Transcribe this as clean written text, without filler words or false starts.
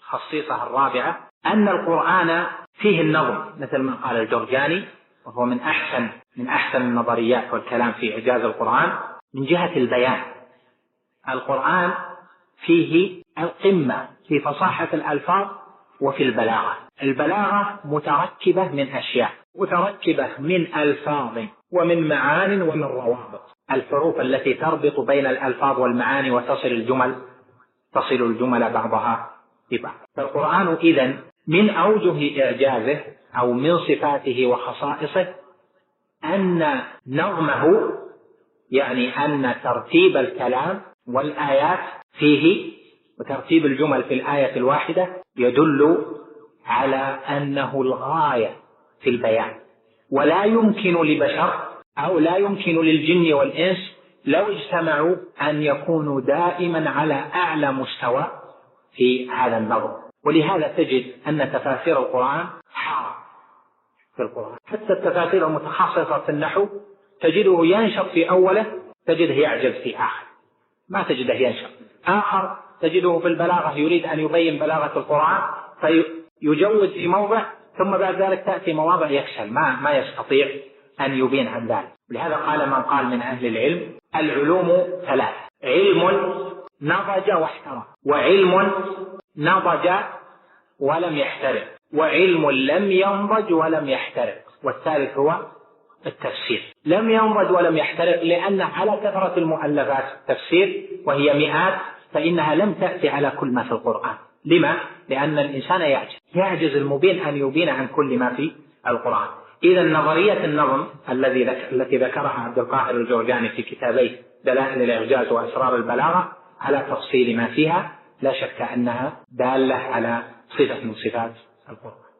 الخصيصة الرابعة أن القرآن فيه النظم مثل ما قال الجرجاني، وهو من أحسن النظريات والكلام في إعجاز القرآن من جهة البيان. القرآن فيه القمة في فصاحة الألفاظ وفي البلاغة. البلاغة متركبة من أشياء، متركبة من ألفاظ ومن معان ومن روابط، الحروف التي تربط بين الألفاظ والمعاني وتصل الجمل بعضها ببعض. فالقرآن إذن من أوجه إعجازه أو من صفاته وخصائصه أن نظمه، يعني أن ترتيب الكلام والآيات فيه وترتيب الجمل في الآية الواحدة يدل على أنه الغاية في البيان، ولا يمكن لبشر أو لا يمكن للجن والإنس لو اجتمعوا أن يكونوا دائما على أعلى مستوى في هذا النظم. ولهذا تجد أن تفاسير القرآن حارة في القرآن، حتى التفاسير المتخصصة في النحو تجده ينشط في أوله، تجده يعجز في آخر، ما تجده ينشط. آخر تجده في البلاغة يريد أن يبين بلاغة القرآن فيجوز في موضع، ثم بعد ذلك تأتي مواضع يكسل ما يستطيع أن يبين عن ذلك. لهذا قال من قال من أهل العلم: العلوم ثلاث: علم نضج واحترق، وعلم نضج ولم يحترق، وعلم لم ينضج ولم يحترق، والثالث هو التفسير. لم ينضج ولم يحترق لأن على كثرة المؤلفات التفسير وهي مئات، فإنها لم تأتي على كل ما في القرآن. لما؟ لأن الإنسان يعجز المبين أن يبين عن كل ما في القرآن. إذا نظرية النظم التي ذكرها عبد القاهر الجرجاني في كتابيه دلائل الإعجاز وأسرار البلاغة على تفصيل ما فيها، لا شك أنها دالة على صفة من صفات القرآن.